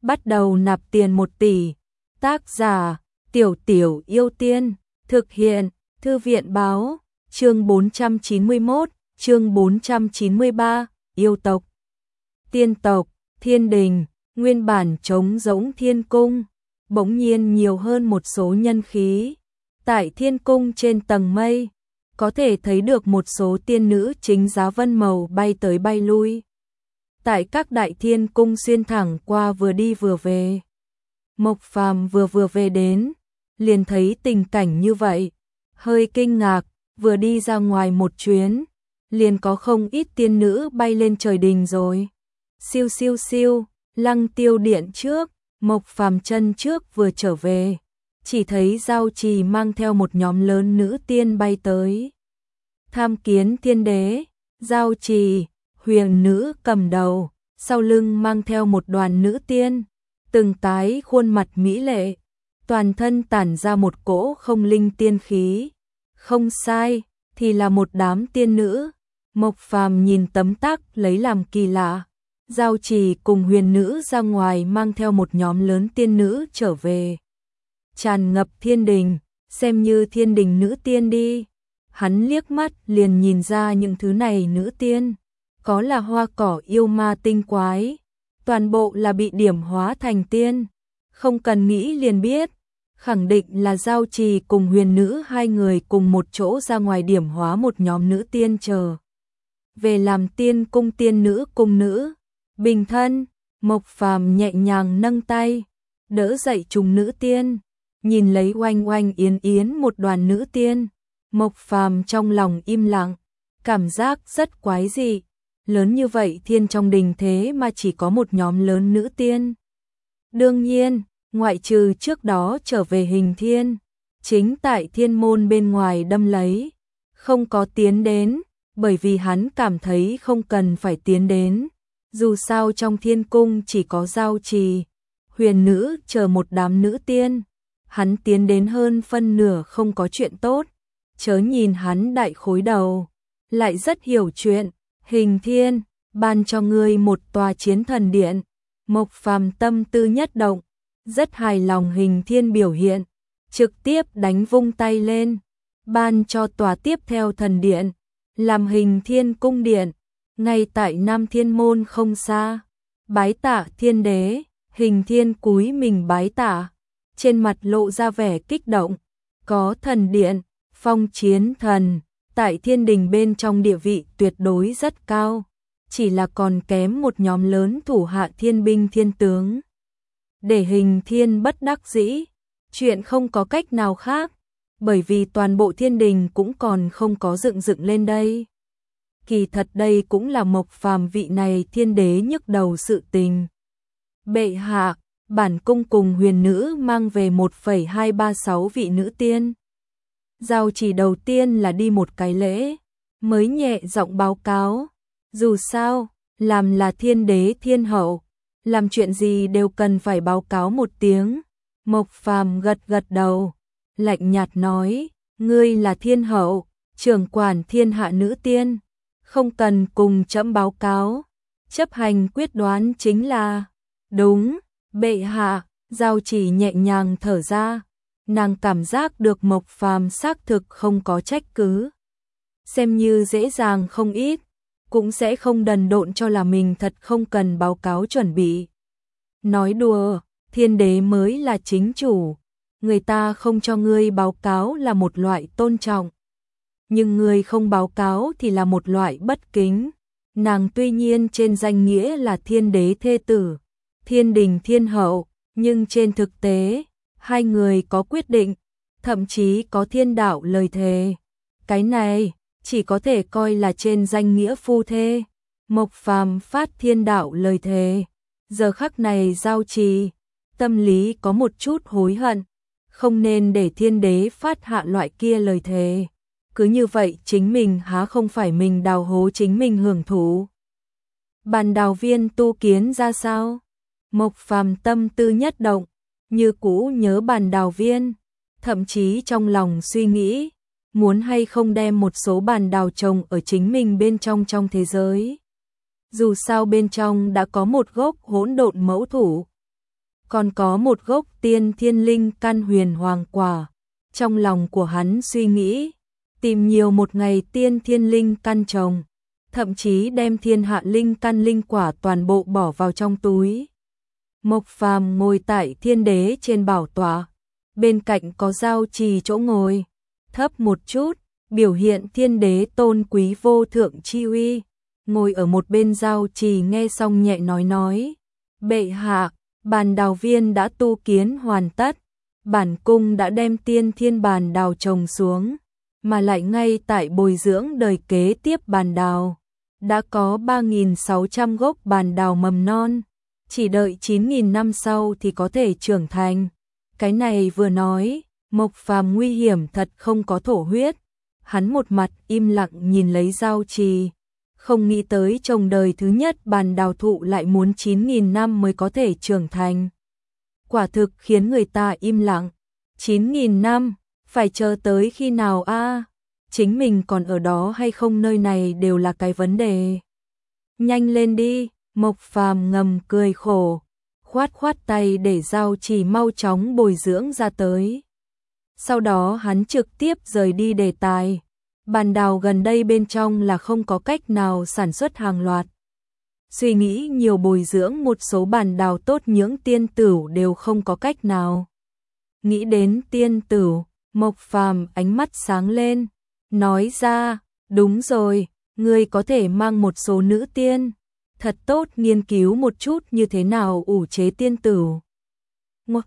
bắt đầu nạp tiền 1 tỷ. Tác giả, Tiểu Tiểu Yêu Tiên, thực hiện, Thư viện báo, chương 491, chương 493, yêu tộc. Tiên tộc, thiên đình, nguyên bản trống rỗng thiên cung, bỗng nhiên nhiều hơn một số nhân khí. Tại thiên cung trên tầng mây, có thể thấy được một số tiên nữ chính giá vân màu bay tới bay lui. Tại các đại thiên cung xuyên thẳng qua vừa đi vừa về. Mộc Phàm vừa về đến, liền thấy tình cảnh như vậy, hơi kinh ngạc, vừa đi ra ngoài một chuyến, liền có không ít tiên nữ bay lên trời đình rồi. Siêu siêu siêu, Lăng Tiêu điện trước, Mộc Phàm chân trước vừa trở về, chỉ thấy Giao Trì mang theo một nhóm lớn nữ tiên bay tới. Tham kiến thiên đế, Giao Trì, huyền nữ cầm đầu, sau lưng mang theo một đoàn nữ tiên, từng cái khuôn mặt mỹ lệ, toàn thân tản ra một cỗ không linh tiên khí. Không sai, thì là một đám tiên nữ. Mộc Phàm nhìn tấm tắc lấy làm kỳ lạ. Giao Trì cùng huyền nữ ra ngoài mang theo một nhóm lớn tiên nữ trở về. Tràn ngập thiên đình, xem như thiên đình nữ tiên đi. Hắn liếc mắt liền nhìn ra những thứ này nữ tiên, có là hoa cỏ yêu ma tinh quái, toàn bộ là bị điểm hóa thành tiên. Không cần nghĩ liền biết, khẳng định là Giao Trì cùng huyền nữ hai người cùng một chỗ ra ngoài điểm hóa một nhóm nữ tiên chờ về làm tiên cung tiên nữ cung nữ. Bình thân, Mộc Phàm nhẹ nhàng nâng tay, đỡ dậy chúng nữ tiên, nhìn lấy oanh oanh yến yến một đoàn nữ tiên. Mộc Phàm trong lòng im lặng, cảm giác rất quái dị, lớn như vậy thiên trong đình thế mà chỉ có một nhóm lớn nữ tiên. Đương nhiên, ngoại trừ trước đó trở về Hình Thiên, chính tại thiên môn bên ngoài đâm lấy, không có tiến đến, bởi vì hắn cảm thấy không cần phải tiến đến. Dù sao trong thiên cung chỉ có Giao Trì, huyền nữ chờ một đám nữ tiên, hắn tiến đến hơn phân nửa không có chuyện tốt. Chớ nhìn hắn đại khối đầu, lại rất hiểu chuyện. Hình Thiên, ban cho ngươi một tòa chiến thần điện. Mộc Phàm tâm tư nhất động, rất hài lòng Hình Thiên biểu hiện, trực tiếp đánh vung tay lên, ban cho tòa tiếp theo thần điện, làm Hình Thiên cung điện, ngay tại Nam Thiên môn không xa. Bái tạ thiên đế, Hình Thiên cúi mình bái tạ, trên mặt lộ ra vẻ kích động. Có thần điện, phong chiến thần, tại thiên đình bên trong địa vị tuyệt đối rất cao, chỉ là còn kém một nhóm lớn thủ hạ thiên binh thiên tướng. Để Hình Thiên bất đắc dĩ, chuyện không có cách nào khác, bởi vì toàn bộ thiên đình cũng còn không có dựng lên đây. Kỳ thật đây cũng là Mộc Phàm vị này thiên đế nhức đầu sự tình. Bệ hạ, bản cung cùng huyền nữ mang về 1,236 vị nữ tiên. Giao Trì đầu tiên là đi một cái lễ, mới nhẹ giọng báo cáo. Dù sao, làm là thiên đế thiên hậu, làm chuyện gì đều cần phải báo cáo một tiếng. Mộc Phàm gật gật đầu, lạnh nhạt nói, ngươi là thiên hậu, trưởng quản thiên hạ nữ tiên, không cần cùng trẫm báo cáo, chấp hành quyết đoán chính là. Đúng, bệ hạ. Giao Trì nhẹ nhàng thở ra, nàng cảm giác được Mộc Phàm xác thực không có trách cứ, xem như dễ dàng không ít, cũng sẽ không đần độn cho là mình thật không cần báo cáo chuẩn bị. Nói đùa, thiên đế mới là chính chủ, người ta không cho ngươi báo cáo là một loại tôn trọng, nhưng ngươi không báo cáo thì là một loại bất kính. Nàng tuy nhiên trên danh nghĩa là thiên đế thê tử, thiên đình thiên hậu, nhưng trên thực tế, hai người có quyết định, thậm chí có thiên đạo lời thề. Cái này chỉ có thể coi là trên danh nghĩa phu thê. Mộc Phàm phát thiên đạo lời thề, giờ khắc này Giao Trì tâm lý có một chút hối hận, không nên để thiên đế phát hạ loại kia lời thề. Cứ như vậy chính mình há không phải mình đào hố chính mình hưởng thụ. Bàn đào viên tu kiến ra sao? Mộc Phàm tâm tư nhất động, như cũ nhớ bàn đào viên, thậm chí trong lòng suy nghĩ, muốn hay không đem một số bàn đào trồng ở chính mình bên trong thế giới. Dù sao bên trong đã có một gốc hỗn độn mẫu thủ. còn có một gốc tiên thiên linh căn huyền hoàng quả. Trong lòng của hắn suy nghĩ, tìm nhiều một ngày tiên thiên linh căn trồng, thậm chí đem thiên hạ linh căn linh quả toàn bộ bỏ vào trong túi. Mộc Phàm ngồi tại thiên đế trên bảo tọa, bên cạnh có giao trì chỗ ngồi, thấp một chút, biểu hiện thiên đế tôn quý vô thượng chi uy. Ngồi ở một bên giao trì nghe xong nhẹ nói, bệ hạ, bàn đào viên đã tu kiến hoàn tất, bản cung đã đem tiên thiên bàn đào trồng xuống, mà lại ngay tại bồi dưỡng đời kế tiếp bàn đào. Đã có 3.600 gốc bàn đào mầm non, chỉ đợi 9.000 năm sau thì có thể trưởng thành. Cái này vừa nói, Mộc Phàm nguy hiểm thật không có thổ huyết. Hắn một mặt im lặng nhìn lấy giao trì, không nghĩ tới trồng đời thứ nhất bàn đào thụ lại muốn 9.000 năm mới có thể trưởng thành. Quả thực khiến người ta im lặng. 9.000 năm, phải chờ tới khi nào a? Chính mình còn ở đó hay không nơi này đều là cái vấn đề. Nhanh lên đi, Mộc Phàm ngầm cười khổ, khoát tay để giao trì mau chóng bồi dưỡng ra tới. Sau đó hắn trực tiếp rời đi đề tài. Bàn đào gần đây bên trong là không có cách nào sản xuất hàng loạt. Suy nghĩ nhiều bồi dưỡng một số bàn đào tốt những tiên tửu đều không có cách nào. Nghĩ đến tiên tửu, Mộc Phàm ánh mắt sáng lên, nói ra, đúng rồi, ngươi có thể mang một số nữ tiên, thật tốt nghiên cứu một chút như thế nào ủ chế tiên tửu. Ngoặc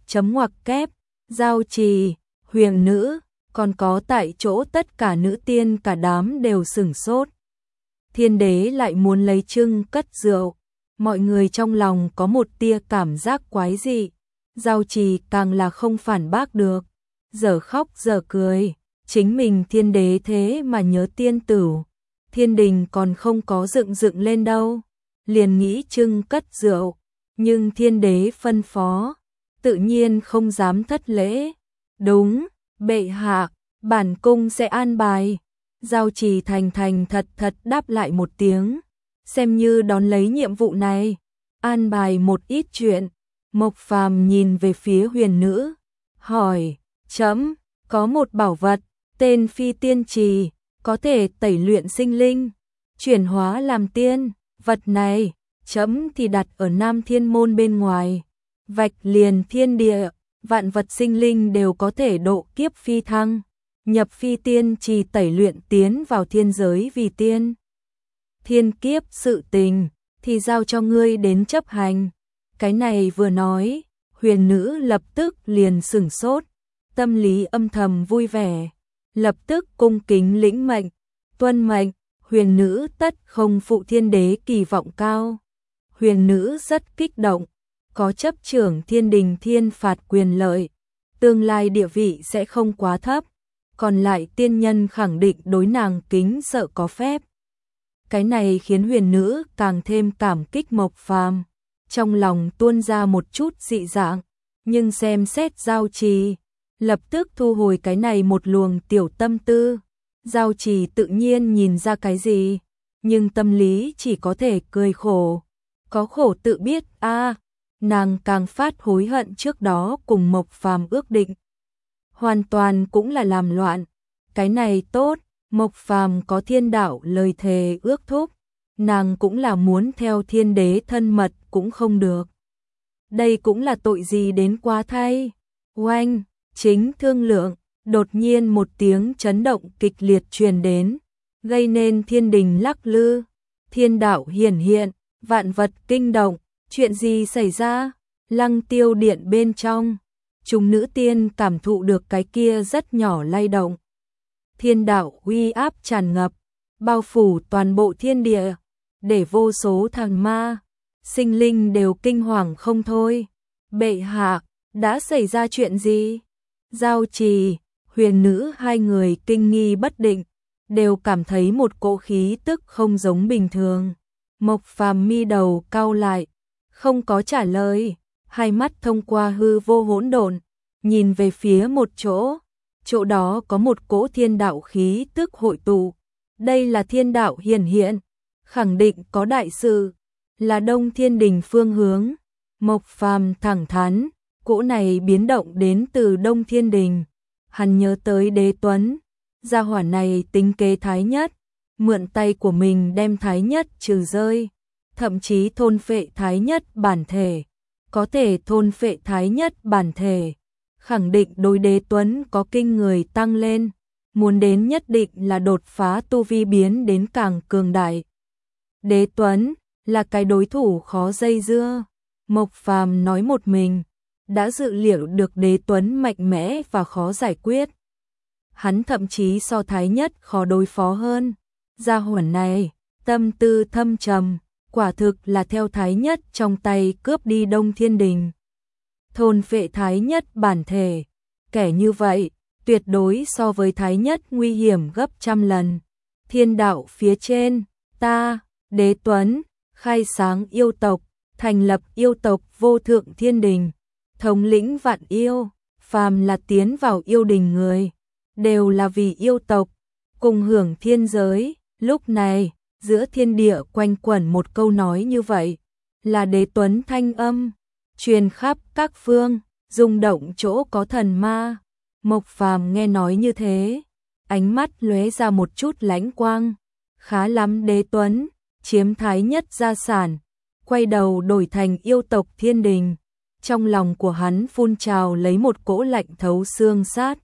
kép, giao trì, huyền nữ, còn có tại chỗ tất cả nữ tiên cả đám đều sửng sốt. Thiên đế lại muốn lấy trưng cất rượu, mọi người trong lòng có một tia cảm giác quái dị. Giao trì càng là không phản bác được, giờ khóc giờ cười, chính mình thiên đế thế mà nhớ tiên tửu, thiên đình còn không có dựng lên đâu, liền nghĩ trưng cất rượu, nhưng thiên đế phân phó, tự nhiên không dám thất lễ. Đúng, bệ hạ, bản cung sẽ an bài. Giao trì thành thật đáp lại một tiếng, xem như đón lấy nhiệm vụ này, an bài một ít chuyện. Mộc Phàm nhìn về phía huyền nữ, hỏi, chấm, có một bảo vật, tên phi tiên trì, có thể tẩy luyện sinh linh, chuyển hóa làm tiên, vật này, chấm thì đặt ở Nam Thiên Môn bên ngoài, vạch liền thiên địa, vạn vật sinh linh đều có thể độ kiếp phi thăng, nhập phi tiên trì tẩy luyện tiến vào thiên giới vì tiên. Thiên kiếp sự tình, thì giao cho ngươi đến chấp hành. Cái này vừa nói, huyền nữ lập tức liền sửng sốt, tâm lý âm thầm vui vẻ, lập tức cung kính lĩnh mệnh, tuân mệnh, huyền nữ tất không phụ thiên đế kỳ vọng cao. Huyền nữ rất kích động, có chấp trưởng thiên đình thiên phạt quyền lợi, tương lai địa vị sẽ không quá thấp, còn lại tiên nhân khẳng định đối nàng kính sợ có phép. Cái này khiến huyền nữ càng thêm cảm kích Mộc Phàm, trong lòng tuôn ra một chút dị dạng, nhưng xem xét giao trì, lập tức thu hồi cái này một luồng tiểu tâm tư. Giao trì tự nhiên nhìn ra cái gì, nhưng tâm lý chỉ có thể cười khổ, có khổ tự biết a. Nàng càng phát hối hận trước đó cùng Mộc Phàm ước định, hoàn toàn cũng là làm loạn. Cái này tốt, Mộc Phàm có thiên đạo lời thề ước thúc, nàng cũng là muốn theo thiên đế thân mật cũng không được. Đây cũng là tội gì đến quá thay. Oanh, chính thương lượng, đột nhiên một tiếng chấn động kịch liệt truyền đến, gây nên thiên đình lắc lư, thiên đạo hiển hiện, vạn vật kinh động. Chuyện gì xảy ra? Lăng Tiêu điện bên trong, chúng nữ tiên cảm thụ được cái kia rất nhỏ lay động. Thiên đạo uy áp tràn ngập, bao phủ toàn bộ thiên địa, để vô số thằng ma, sinh linh đều kinh hoàng không thôi. Bệ hạ, đã xảy ra chuyện gì? Giao trì, huyền nữ hai người kinh nghi bất định, đều cảm thấy một cỗ khí tức không giống bình thường. Mộc Phàm mi đầu cau lại, không có trả lời, hai mắt thông qua hư vô hỗn độn, nhìn về phía một chỗ, chỗ đó có một cỗ thiên đạo khí tức hội tụ. Đây là thiên đạo hiển hiện, khẳng định có đại sự, là Đông Thiên Đình phương hướng. Mộc Phàm thẳng thắn, cỗ này biến động đến từ Đông Thiên Đình. Hắn nhớ tới Đế Tuấn, gia hỏa này tính kế Thái Nhất, mượn tay của mình đem Thái Nhất trừ rơi, thậm chí thôn phệ Thái Nhất bản thể. Có thể thôn phệ Thái Nhất bản thể, khẳng định đối Đế Tuấn có kinh người tăng lên, muốn đến nhất định là đột phá tu vi biến đến càng cường đại. Đế Tuấn là cái đối thủ khó dây dưa. Mộc Phàm nói một mình, đã dự liệu được Đế Tuấn mạnh mẽ và khó giải quyết. Hắn thậm chí so Thái Nhất khó đối phó hơn. Gia hỏa này, tâm tư thâm trầm, quả thực là theo Thái Nhất trong tay cướp đi Đông Thiên Đình. Thôn phệ Thái Nhất bản thể, kẻ như vậy, tuyệt đối so với Thái Nhất nguy hiểm gấp trăm lần. Thiên đạo phía trên, ta, Đế Tuấn, khai sáng yêu tộc, thành lập yêu tộc Vô Thượng Thiên Đình, thống lĩnh vạn yêu, phàm là tiến vào yêu đình người, đều là vì yêu tộc, cùng hưởng thiên giới. Lúc này, giữa thiên địa quanh quẩn một câu nói như vậy, là Đế Tuấn thanh âm, truyền khắp các phương, rung động chỗ có thần ma. Mộc Phàm nghe nói như thế, ánh mắt lóe ra một chút lãnh quang. Khá lắm Đế Tuấn, chiếm Thái Nhất gia sản, quay đầu đổi thành yêu tộc Thiên Đình. Trong lòng của hắn phun trào lấy một cỗ lạnh thấu xương sát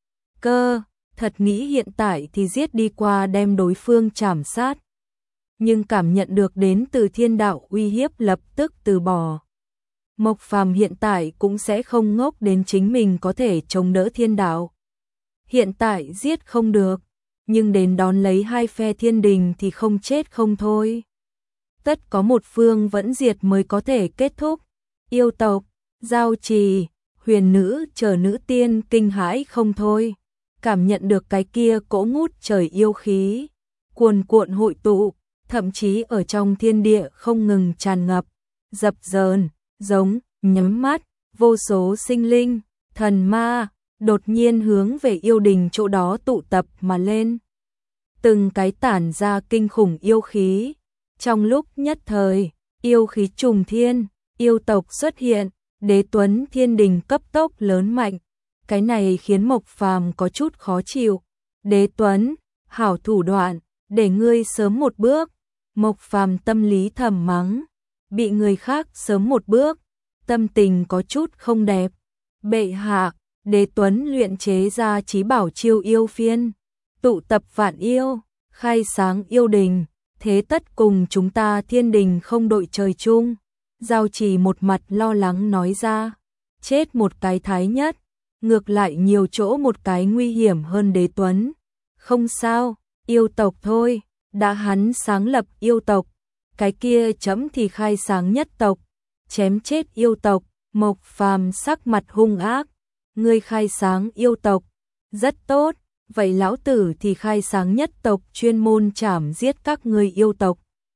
cơ, thật nghĩ hiện tại thì giết đi qua đem đối phương chảm sát. Nhưng cảm nhận được đến từ thiên đạo uy hiếp lập tức từ bỏ. Mộc Phàm hiện tại cũng sẽ không ngốc đến chính mình có thể chống đỡ thiên đạo. Hiện tại giết không được, nhưng đến đón lấy hai phe thiên đình thì không chết không thôi. Tất có một phương vẫn diệt mới có thể kết thúc. Yêu tộc, Giao Trì, Huyền Nữ chờ nữ tiên kinh hãi không thôi. Cảm nhận được cái kia cỗ ngút trời yêu khí, cuồn cuộn hội tụ, thậm chí ở trong thiên địa không ngừng tràn ngập, dập dờn, giống, nhắm mắt, vô số sinh linh, thần ma, đột nhiên hướng về yêu đình chỗ đó tụ tập mà lên. Từng cái tản ra kinh khủng yêu khí, trong lúc nhất thời, yêu khí trùng thiên, yêu tộc xuất hiện, Đế Tuấn Thiên Đình cấp tốc lớn mạnh. Cái này khiến Mộc Phàm có chút khó chịu. Đế Tuấn, hảo thủ đoạn, để ngươi sớm một bước. Mộc Phàm tâm lý thầm mắng, bị người khác sớm một bước, tâm tình có chút không đẹp. Bệ hạ, Đế Tuấn luyện chế ra chí bảo chiêu yêu phiên, tụ tập vạn yêu, khai sáng yêu đình, thế tất cùng chúng ta Thiên Đình không đội trời chung. Giao Trì một mặt lo lắng nói ra, chết một cái Thái Nhất, ngược lại nhiều chỗ một cái nguy hiểm hơn Đế Tuấn. Không sao, yêu tộc thôi, đã hắn sáng lập yêu tộc, cái kia chấm thì khai sáng nhất tộc, chém chết yêu tộc. Mộc Phàm sắc mặt hung ác, ngươi khai sáng yêu tộc, rất tốt, vậy lão tử thì khai sáng nhất tộc chuyên môn chảm giết các ngươi yêu tộc.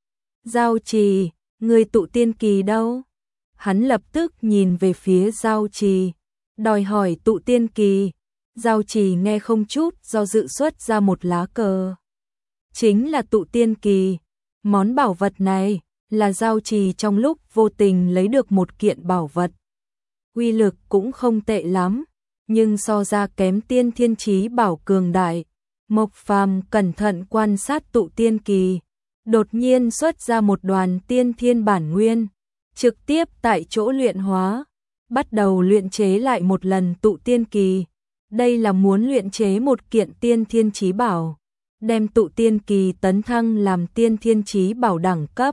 Giao Trì, ngươi tụ tiên kỳ đâu? Hắn lập tức nhìn về phía Giao Trì, đòi hỏi tụ tiên kỳ. Giao Trì nghe không chút do dự xuất ra một lá cờ. Chính là tụ tiên kỳ. Món bảo vật này là Giao Trì trong lúc vô tình lấy được một kiện bảo vật. Uy lực cũng không tệ lắm, nhưng so ra kém tiên thiên chí bảo cường đại. Mộc Phàm cẩn thận quan sát tụ tiên kỳ, đột nhiên xuất ra một đoàn tiên thiên bản nguyên, trực tiếp tại chỗ luyện hóa, bắt đầu luyện chế lại một lần tụ tiên kỳ. Đây là muốn luyện chế một kiện tiên thiên chí bảo, đem tụ tiên kỳ tấn thăng làm tiên thiên chí bảo đẳng cấp.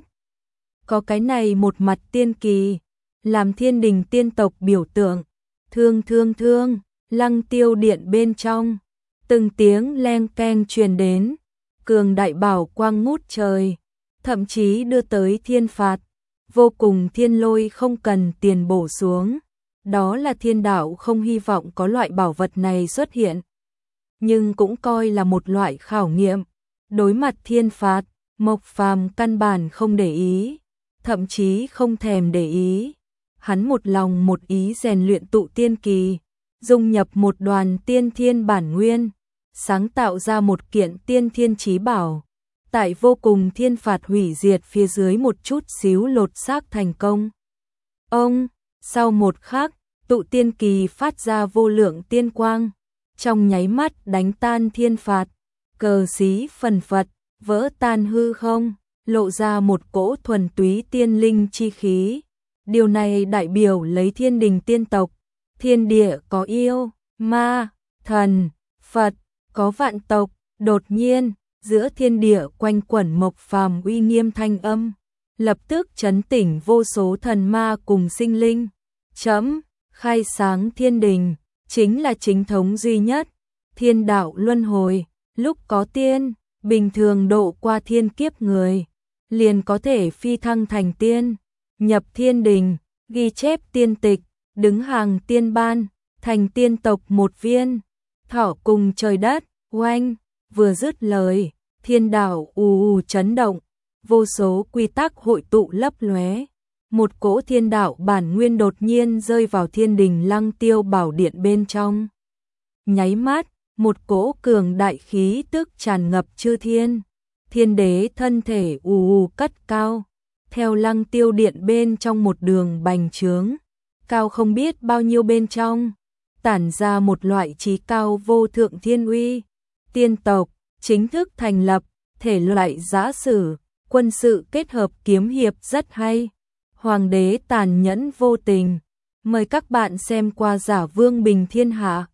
Có cái này một mặt tiên kỳ, làm Thiên Đình tiên tộc biểu tượng. Thương thương thương, Lăng Tiêu điện bên trong, từng tiếng leng keng truyền đến, cường đại bảo quang ngút trời, thậm chí đưa tới thiên phạt, vô cùng thiên lôi không cần tiền bổ xuống. Đó là thiên đạo không hy vọng có loại bảo vật này xuất hiện, nhưng cũng coi là một loại khảo nghiệm. Đối mặt thiên phạt, Mộc Phàm căn bản không để ý, thậm chí không thèm để ý. Hắn một lòng một ý rèn luyện tụ tiên kỳ, dung nhập một đoàn tiên thiên bản nguyên, sáng tạo ra một kiện tiên thiên chí bảo. Tại vô cùng thiên phạt hủy diệt phía dưới một chút xíu lột xác thành công. Ông, sau một khắc, tụ tiên kỳ phát ra vô lượng tiên quang, trong nháy mắt đánh tan thiên phạt, cờ xí phần phật, vỡ tan hư không, lộ ra một cỗ thuần túy tiên linh chi khí. Điều này đại biểu lấy thiên đình tiên tộc, thiên địa có yêu, ma, thần, Phật, có vạn tộc, đột nhiên, giữa thiên địa quanh quẩn mộc phàm uy nghiêm thanh âm, lập tức chấn tỉnh vô số thần ma cùng sinh linh. Chấm, khai sáng thiên đình, chính là chính thống duy nhất, thiên đạo luân hồi, lúc có tiên, bình thường độ qua thiên kiếp người, liền có thể phi thăng thành tiên, nhập thiên đình, ghi chép tiên tịch, đứng hàng tiên ban, thành tiên tộc một viên, thọ cùng trời đất, oanh, vừa dứt lời, thiên đạo ù ù chấn động, vô số quy tắc hội tụ lấp lóe. Một cỗ thiên đạo bản nguyên đột nhiên rơi vào thiên đình Lăng Tiêu Bảo Điện bên trong. Nháy mắt, một cỗ cường đại khí tức tràn ngập chư thiên. Thiên đế thân thể ù ù cất cao, theo Lăng Tiêu Điện bên trong một đường bành trướng, cao không biết bao nhiêu bên trong, tản ra một loại trí cao vô thượng thiên uy. Tiên tộc chính thức thành lập, thể loại giã sử, quân sự kết hợp kiếm hiệp rất hay. Hoàng đế tàn nhẫn vô tình. Mời các bạn xem qua Giả Vương Bình Thiên Hạ.